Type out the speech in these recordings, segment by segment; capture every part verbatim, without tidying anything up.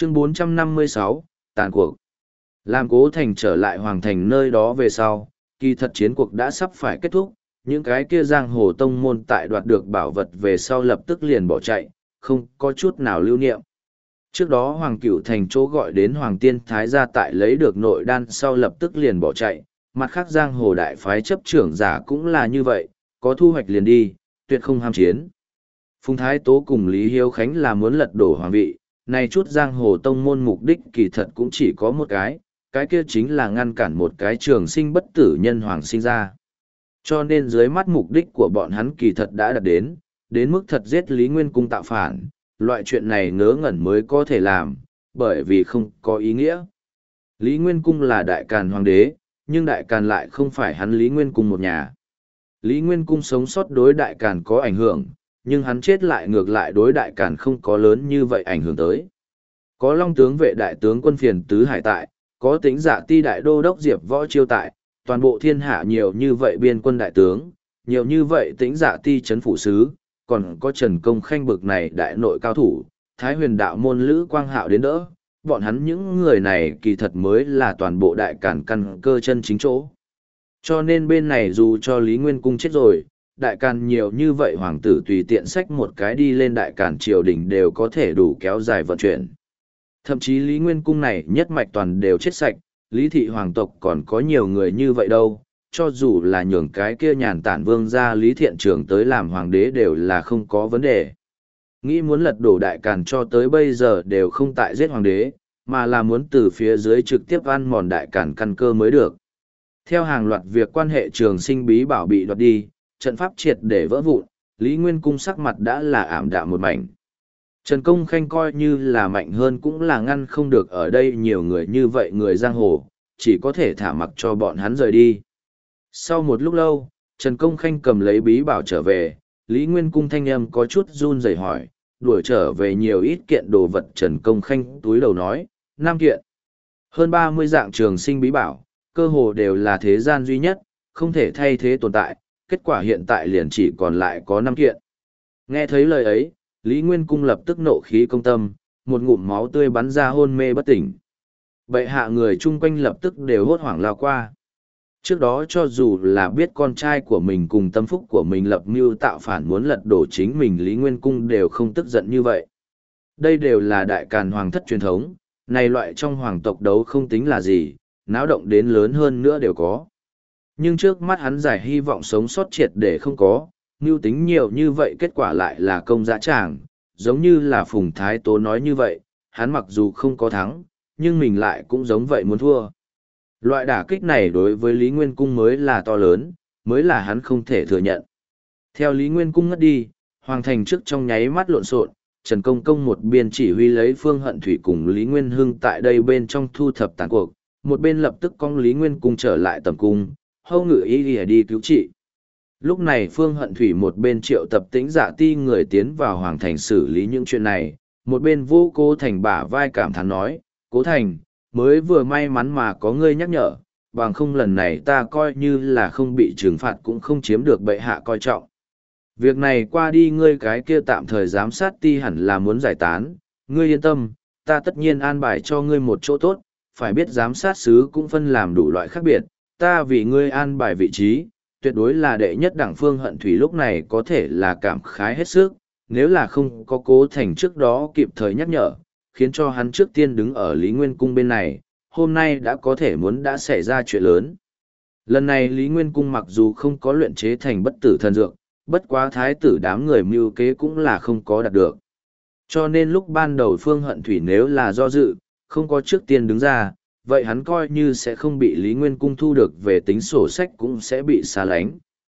Chương bốn trăm năm mươi sáu, tàn cuộc. Làm Cố Thành trở lại Hoàng Thành nơi đó về sau, kỳ thật chiến cuộc đã sắp phải kết thúc, những cái kia giang hồ tông môn tại đoạt được bảo vật về sau lập tức liền bỏ chạy, không có chút nào lưu niệm. Trước đó Hoàng Cửu Thành chỗ gọi đến Hoàng Tiên Thái gia tại lấy được nội đan sau lập tức liền bỏ chạy, mặt khác giang hồ đại phái chấp trưởng giả cũng là như vậy, có thu hoạch liền đi, tuyệt không ham chiến. Phùng Thái Tố cùng Lý Hiếu Khánh là muốn lật đổ hoàng vị, này chút giang hồ tông môn mục đích kỳ thật cũng chỉ có một cái, cái kia chính là ngăn cản một cái trường sinh bất tử nhân hoàng sinh ra. Cho nên dưới mắt mục đích của bọn hắn kỳ thật đã đạt đến, đến mức thật giết Lý Nguyên Cung tạo phản, loại chuyện này ngớ ngẩn mới có thể làm, bởi vì không có ý nghĩa. Lý Nguyên Cung là đại càn hoàng đế, nhưng đại càn lại không phải hắn Lý Nguyên Cung một nhà. Lý Nguyên Cung sống sót đối đại càn có ảnh hưởng, nhưng hắn chết lại ngược lại đối đại càn không có lớn như vậy ảnh hưởng tới. Có Long tướng vệ đại tướng quân phiền tứ hải tại, có Tĩnh Dạ ti đại đô đốc Diệp Võ Chiêu tại, toàn bộ thiên hạ nhiều như vậy biên quân đại tướng, nhiều như vậy Tĩnh Dạ ti chấn phủ sứ, còn có Trần Công Khanh bực này đại nội cao thủ, Thái Huyền đạo môn Lữ Quang Hạo đến đỡ, bọn hắn những người này kỳ thật mới là toàn bộ đại càn căn cơ chân chính chỗ. Cho nên bên này dù cho Lý Nguyên Cung chết rồi, đại càn nhiều như vậy hoàng tử tùy tiện xách một cái đi lên đại càn triều đình đều có thể đủ kéo dài vận chuyển. Thậm chí Lý Nguyên Cung này nhất mạch toàn đều chết sạch, Lý thị hoàng tộc còn có nhiều người như vậy đâu, cho dù là nhường cái kia nhàn tản vương ra Lý Thiện Trường tới làm hoàng đế đều là không có vấn đề. Nghĩ muốn lật đổ đại càn cho tới bây giờ đều không tại giết hoàng đế, mà là muốn từ phía dưới trực tiếp ăn mòn đại càn căn cơ mới được. Theo hàng loạt việc quan hệ trường sinh bí bảo bị đoạt đi, trận pháp triệt để vỡ vụn, Lý Nguyên Cung sắc mặt đã là ảm đạm một mảnh. Trần Công Khanh coi như là mạnh hơn cũng là ngăn không được ở đây nhiều người như vậy người giang hồ, chỉ có thể thả mặc cho bọn hắn rời đi. Sau một lúc lâu, Trần Công Khanh cầm lấy bí bảo trở về, Lý Nguyên Cung thanh âm có chút run rẩy hỏi, đuổi trở về nhiều ít kiện đồ vật. Trần Công Khanh túi đầu nói, năm kiện. Hơn ba mươi dạng trường sinh bí bảo, cơ hồ đều là thế gian duy nhất, không thể thay thế tồn tại, kết quả hiện tại liền chỉ còn lại có năm kiện. Nghe thấy lời ấy, Lý Nguyên Cung lập tức nộ khí công tâm, một ngụm máu tươi bắn ra hôn mê bất tỉnh. Bệ hạ người chung quanh lập tức đều hốt hoảng lao qua. Trước đó cho dù là biết con trai của mình cùng tâm phúc của mình lập mưu tạo phản muốn lật đổ chính mình, Lý Nguyên Cung đều không tức giận như vậy. Đây đều là đại càn hoàng thất truyền thống, này loại trong hoàng tộc đấu không tính là gì, náo động đến lớn hơn nữa đều có. Nhưng trước mắt hắn giải hy vọng sống sót triệt để không có, mưu tính nhiều như vậy kết quả lại là công dã tràng, giống như là Phùng Thái Tố nói như vậy, hắn mặc dù không có thắng, nhưng mình lại cũng giống vậy muốn thua. Loại đả kích này đối với Lý Nguyên Cung mới là to lớn, mới là hắn không thể thừa nhận. Theo Lý Nguyên Cung ngất đi, Hoàng Thành trước trong nháy mắt lộn xộn, Trần Công Công một bên chỉ huy lấy Phương Hận Thủy cùng Lý Nguyên Hưng tại đây bên trong thu thập tàn cuộc, một bên lập tức cong Lý Nguyên Cung trở lại tầm cung, hâu ngự ý đi, đi cứu trị. Lúc này Phương Hận Thủy một bên triệu tập Tĩnh Dạ ti người tiến vào Hoàng Thành xử lý những chuyện này, một bên vô Cố Thành bả vai cảm thán nói, Cố Thành, mới vừa may mắn mà có ngươi nhắc nhở, bằng không lần này ta coi như là không bị trừng phạt cũng không chiếm được bệ hạ coi trọng. Việc này qua đi ngươi cái kia tạm thời giám sát ti hẳn là muốn giải tán, ngươi yên tâm, ta tất nhiên an bài cho ngươi một chỗ tốt, phải biết giám sát sứ cũng phân làm đủ loại khác biệt, ta vì ngươi an bài vị trí, tuyệt đối là đệ nhất đảng. Phương Hận Thủy lúc này có thể là cảm khái hết sức, nếu là không có Cố Thành trước đó kịp thời nhắc nhở, khiến cho hắn trước tiên đứng ở Lý Nguyên Cung bên này, hôm nay đã có thể muốn đã xảy ra chuyện lớn. Lần này Lý Nguyên Cung mặc dù không có luyện chế thành bất tử thần dược, bất quá thái tử đám người mưu kế cũng là không có đạt được. Cho nên lúc ban đầu Phương Hận Thủy nếu là do dự, không có trước tiên đứng ra, vậy hắn coi như sẽ không bị Lý Nguyên Cung thu được về tính sổ sách cũng sẽ bị xa lánh.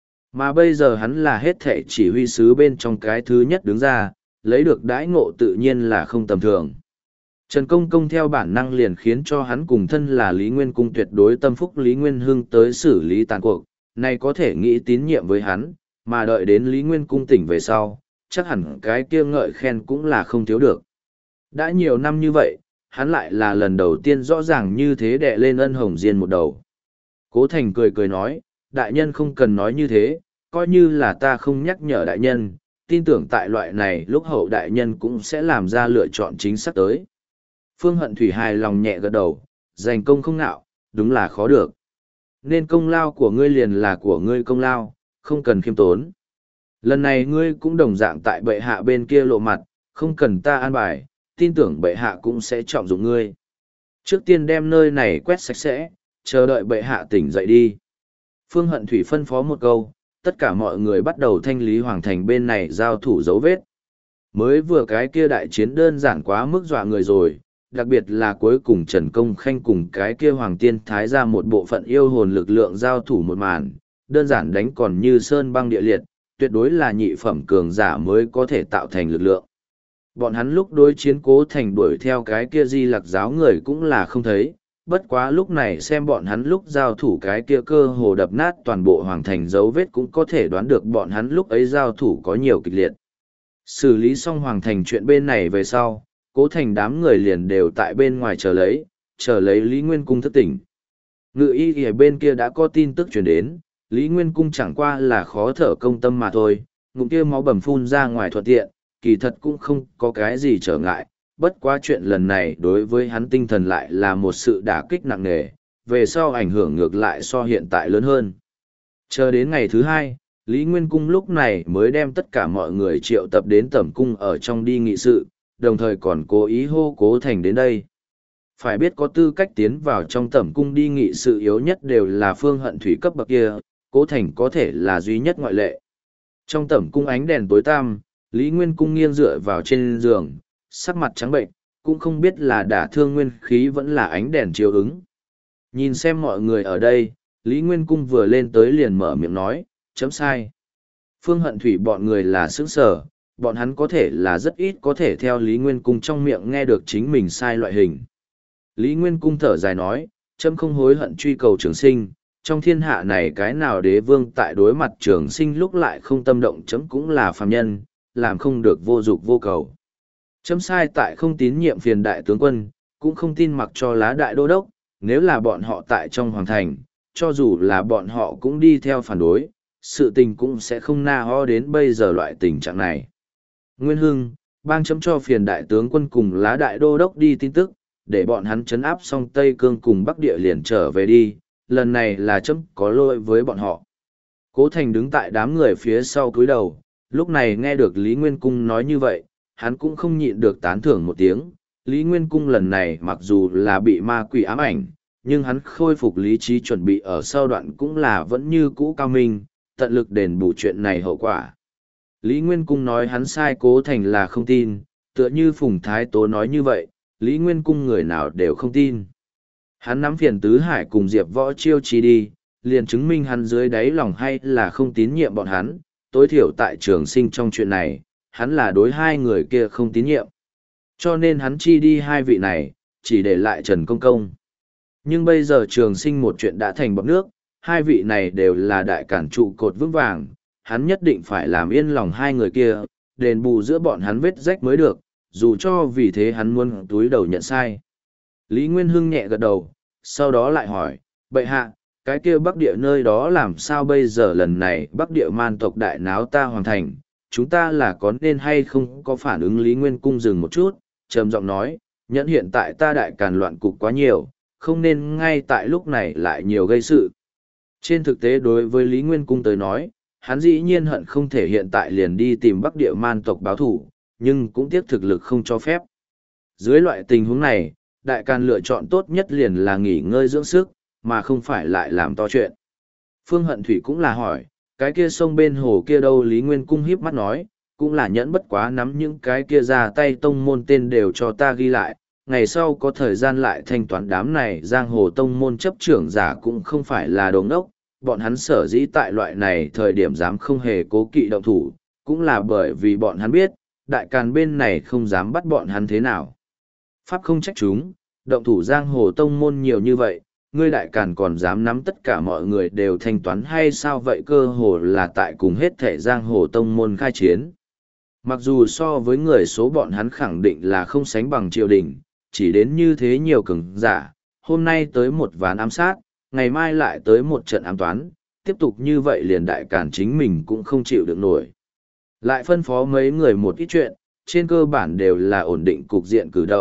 Mà bây giờ hắn là hết thể chỉ huy sứ bên trong cái thứ nhất đứng ra, lấy được đãi ngộ tự nhiên là không tầm thường. Trần Công Công theo bản năng liền khiến cho hắn cùng thân là Lý Nguyên Cung tuyệt đối tâm phúc Lý Nguyên Hưng tới xử lý tàn cuộc, này có thể nghĩ tín nhiệm với hắn, mà đợi đến Lý Nguyên Cung tỉnh về sau, chắc hẳn cái kia ngợi khen cũng là không thiếu được. Đã nhiều năm như vậy, hắn lại là lần đầu tiên rõ ràng như thế đè lên ân hồng diên một đầu. Cố Thành cười cười nói, đại nhân không cần nói như thế, coi như là ta không nhắc nhở đại nhân, tin tưởng tại loại này lúc hậu đại nhân cũng sẽ làm ra lựa chọn chính xác tới. Phương Hận Thủy hài lòng nhẹ gật đầu, giành công không nạo, đúng là khó được. Nên công lao của ngươi liền là của ngươi công lao, không cần khiêm tốn. Lần này ngươi cũng đồng dạng tại bệ hạ bên kia lộ mặt, không cần ta an bài, tin tưởng bệ hạ cũng sẽ trọng dụng ngươi. Trước tiên đem nơi này quét sạch sẽ, chờ đợi bệ hạ tỉnh dậy đi. Phương Hận Thủy phân phó một câu, tất cả mọi người bắt đầu thanh lý hoàng thành bên này giao thủ dấu vết. Mới vừa cái kia đại chiến đơn giản quá mức dọa người rồi, đặc biệt là cuối cùng Trần Công Khanh cùng cái kia Hoàng Tiên Thái ra một bộ phận yêu hồn lực lượng giao thủ một màn, đơn giản đánh còn như sơn băng địa liệt, tuyệt đối là nhị phẩm cường giả mới có thể tạo thành lực lượng. Bọn hắn lúc đối chiến Cố Thành đuổi theo cái kia Di Lặc giáo người cũng là không thấy, bất quá lúc này xem bọn hắn lúc giao thủ cái kia cơ hồ đập nát toàn bộ hoàng thành dấu vết cũng có thể đoán được bọn hắn lúc ấy giao thủ có nhiều kịch liệt. Xử lý xong hoàng thành chuyện bên này về sau, Cố Thành đám người liền đều tại bên ngoài chờ lấy, chờ lấy Lý Nguyên Cung thức tỉnh. Ngự y ở bên kia đã có tin tức truyền đến, Lý Nguyên Cung chẳng qua là khó thở công tâm mà thôi, ngụm kia máu bầm phun ra ngoài thuận tiện, kỳ thật cũng không có cái gì trở ngại, bất quá chuyện lần này đối với hắn tinh thần lại là một sự đả kích nặng nề, về sau ảnh hưởng ngược lại so hiện tại lớn hơn. Chờ đến ngày thứ hai, Lý Nguyên Cung lúc này mới đem tất cả mọi người triệu tập đến tẩm cung ở trong đi nghị sự, đồng thời còn cố ý hô Cố Thành đến đây. Phải biết có tư cách tiến vào trong tẩm cung đi nghị sự yếu nhất đều là Phương Hận Thủy cấp bậc kia, Cố Thành có thể là duy nhất ngoại lệ. Trong tẩm cung ánh đèn tối tăm, Lý Nguyên Cung nghiêng dựa vào trên giường, sắc mặt trắng bệnh, cũng không biết là đả thương nguyên khí vẫn là ánh đèn chiếu ứng. Nhìn xem mọi người ở đây, Lý Nguyên Cung vừa lên tới liền mở miệng nói, chấm sai. Phương Hận Thủy bọn người là sướng sở, bọn hắn có thể là rất ít có thể theo Lý Nguyên Cung trong miệng nghe được chính mình sai loại hình. Lý Nguyên Cung thở dài nói, chấm không hối hận truy cầu trường sinh, trong thiên hạ này cái nào đế vương tại đối mặt trường sinh lúc lại không tâm động chấm cũng là phàm nhân, làm không được vô dục vô cầu. Chấm sai tại không tín nhiệm phiền đại tướng quân, cũng không tin mặc cho lá đại đô đốc, nếu là bọn họ tại trong hoàng thành, cho dù là bọn họ cũng đi theo phản đối, sự tình cũng sẽ không na ho đến bây giờ loại tình trạng này. Nguyên Hưng, bang chấm cho phiền đại tướng quân cùng lá đại đô đốc đi tin tức, để bọn hắn chấn áp xong Tây Cương cùng Bắc Địa liền trở về đi, lần này là chấm có lỗi với bọn họ. Cố Thành đứng tại đám người phía sau cúi đầu, lúc này nghe được Lý Nguyên Cung nói như vậy, hắn cũng không nhịn được tán thưởng một tiếng. Lý Nguyên Cung lần này mặc dù là bị ma quỷ ám ảnh, nhưng hắn khôi phục lý trí chuẩn bị ở sau đoạn cũng là vẫn như cũ cao minh, tận lực đền bù chuyện này hậu quả. Lý Nguyên Cung nói hắn sai Cố Thành là không tin, tựa như Phùng Thái Tố nói như vậy, Lý Nguyên Cung người nào đều không tin. Hắn nắm phiền tứ hải cùng Diệp Võ Chiêu chi đi, liền chứng minh hắn dưới đáy lòng hay là không tín nhiệm bọn hắn, tối thiểu tại trường sinh trong chuyện này, hắn là đối hai người kia không tín nhiệm. Cho nên hắn chi đi hai vị này, chỉ để lại Trần Công Công. Nhưng bây giờ trường sinh một chuyện đã thành bọt nước, hai vị này đều là đại cản trụ cột vững vàng, hắn nhất định phải làm yên lòng hai người kia, đền bù giữa bọn hắn vết rách mới được, dù cho vì thế hắn muốn túi đầu nhận sai. Lý Nguyên Hưng nhẹ gật đầu, sau đó lại hỏi, bệ hạ, cái kia Bắc Địa nơi đó làm sao bây giờ lần này Bắc Địa man tộc đại náo ta hoàn thành, chúng ta là có nên hay không có phản ứng. Lý Nguyên Cung dừng một chút, trầm giọng nói, nhẫn hiện tại ta đại càn loạn cục quá nhiều, không nên ngay tại lúc này lại nhiều gây sự. Trên thực tế đối với Lý Nguyên Cung tới nói, hắn dĩ nhiên hận không thể hiện tại liền đi tìm Bắc Địa man tộc báo thủ, nhưng cũng tiếc thực lực không cho phép. Dưới loại tình huống này, đại càn lựa chọn tốt nhất liền là nghỉ ngơi dưỡng sức, mà không phải lại làm to chuyện. Phương Hận Thủy cũng là hỏi, cái kia sông bên hồ kia đâu? Lý Nguyên Cung híp mắt nói, cũng là nhẫn bất quá nắm những cái kia ra tay tông môn tên đều cho ta ghi lại, ngày sau có thời gian lại thanh toán đám này. Giang hồ tông môn chấp trưởng giả cũng không phải là đồ ngốc, bọn hắn sở dĩ tại loại này thời điểm dám không hề cố kỵ động thủ, cũng là bởi vì bọn hắn biết, đại càn bên này không dám bắt bọn hắn thế nào. Pháp không trách chúng, động thủ giang hồ tông môn nhiều như vậy, ngươi đại càn còn dám nắm tất cả mọi người đều thanh toán hay sao? Vậy cơ hồ là tại cùng hết thể giang hồ tông môn khai chiến. Mặc dù so với người số bọn hắn khẳng định là không sánh bằng triều đình, chỉ đến như thế nhiều cường giả, hôm nay tới một ván ám sát, ngày mai lại tới một trận ám toán, tiếp tục như vậy liền đại càn chính mình cũng không chịu được nổi. Lại phân phó mấy người một ít chuyện, trên cơ bản đều là ổn định cục diện cử động,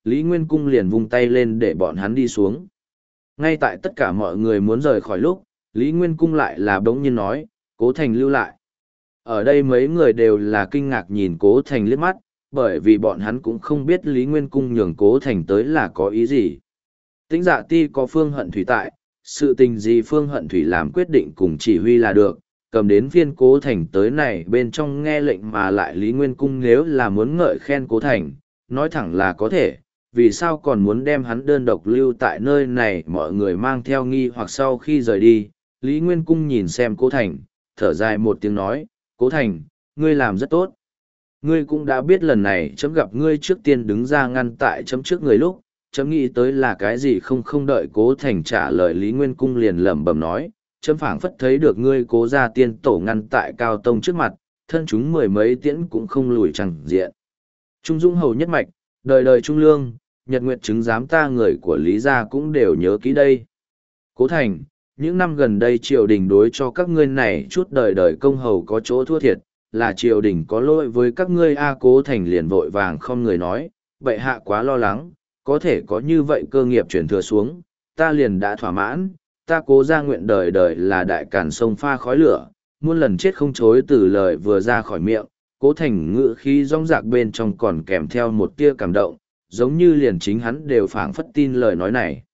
Lý Nguyên Cung liền vung tay lên để bọn hắn đi xuống. Ngay tại tất cả mọi người muốn rời khỏi lúc, Lý Nguyên Cung lại là bỗng nhiên nói, Cố Thành lưu lại. Ở đây mấy người đều là kinh ngạc nhìn Cố Thành liếc mắt, bởi vì bọn hắn cũng không biết Lý Nguyên Cung nhường Cố Thành tới là có ý gì. Tĩnh Dạ Ti có Phương Hận Thủy tại, sự tình gì Phương Hận Thủy làm quyết định cùng chỉ huy là được, cầm đến phiên Cố Thành tới này bên trong nghe lệnh mà lại Lý Nguyên Cung nếu là muốn ngợi khen Cố Thành, nói thẳng là có thể, vì sao còn muốn đem hắn đơn độc lưu tại nơi này mọi người mang theo nghi hoặc sau khi rời đi. Lý Nguyên Cung nhìn xem Cố Thành, thở dài một tiếng nói, Cố Thành, ngươi làm rất tốt. Ngươi cũng đã biết lần này chấm gặp ngươi trước tiên đứng ra ngăn tại chấm trước người lúc, chấm nghĩ tới là cái gì không không đợi Cố Thành trả lời Lý Nguyên Cung liền lẩm bẩm nói, chấm phảng phất thấy được ngươi Cố gia tiên tổ ngăn tại Cao Tông trước mặt, thân chúng mười mấy tiễn cũng không lùi chẳng diện. Trung Dung hầu nhất mạch, đời đời trung lương, nhật nguyệt chứng giám ta người của Lý gia cũng đều nhớ kỹ đây. Cố Thành, những năm gần đây triều đình đối cho các ngươi này chút đời đời công hầu có chỗ thua thiệt, là triều đình có lỗi với các ngươi. A Cố Thành liền vội vàng không người nói, bệ hạ quá lo lắng, có thể có như vậy cơ nghiệp chuyển thừa xuống, ta liền đã thỏa mãn, ta Cố gia nguyện đời đời là đại càn sông pha khói lửa, muôn lần chết không chối từ lời vừa ra khỏi miệng. Cố Thành ngự khí rong rạc bên trong còn kèm theo một tia cảm động, giống như liền chính hắn đều phảng phất tin lời nói này.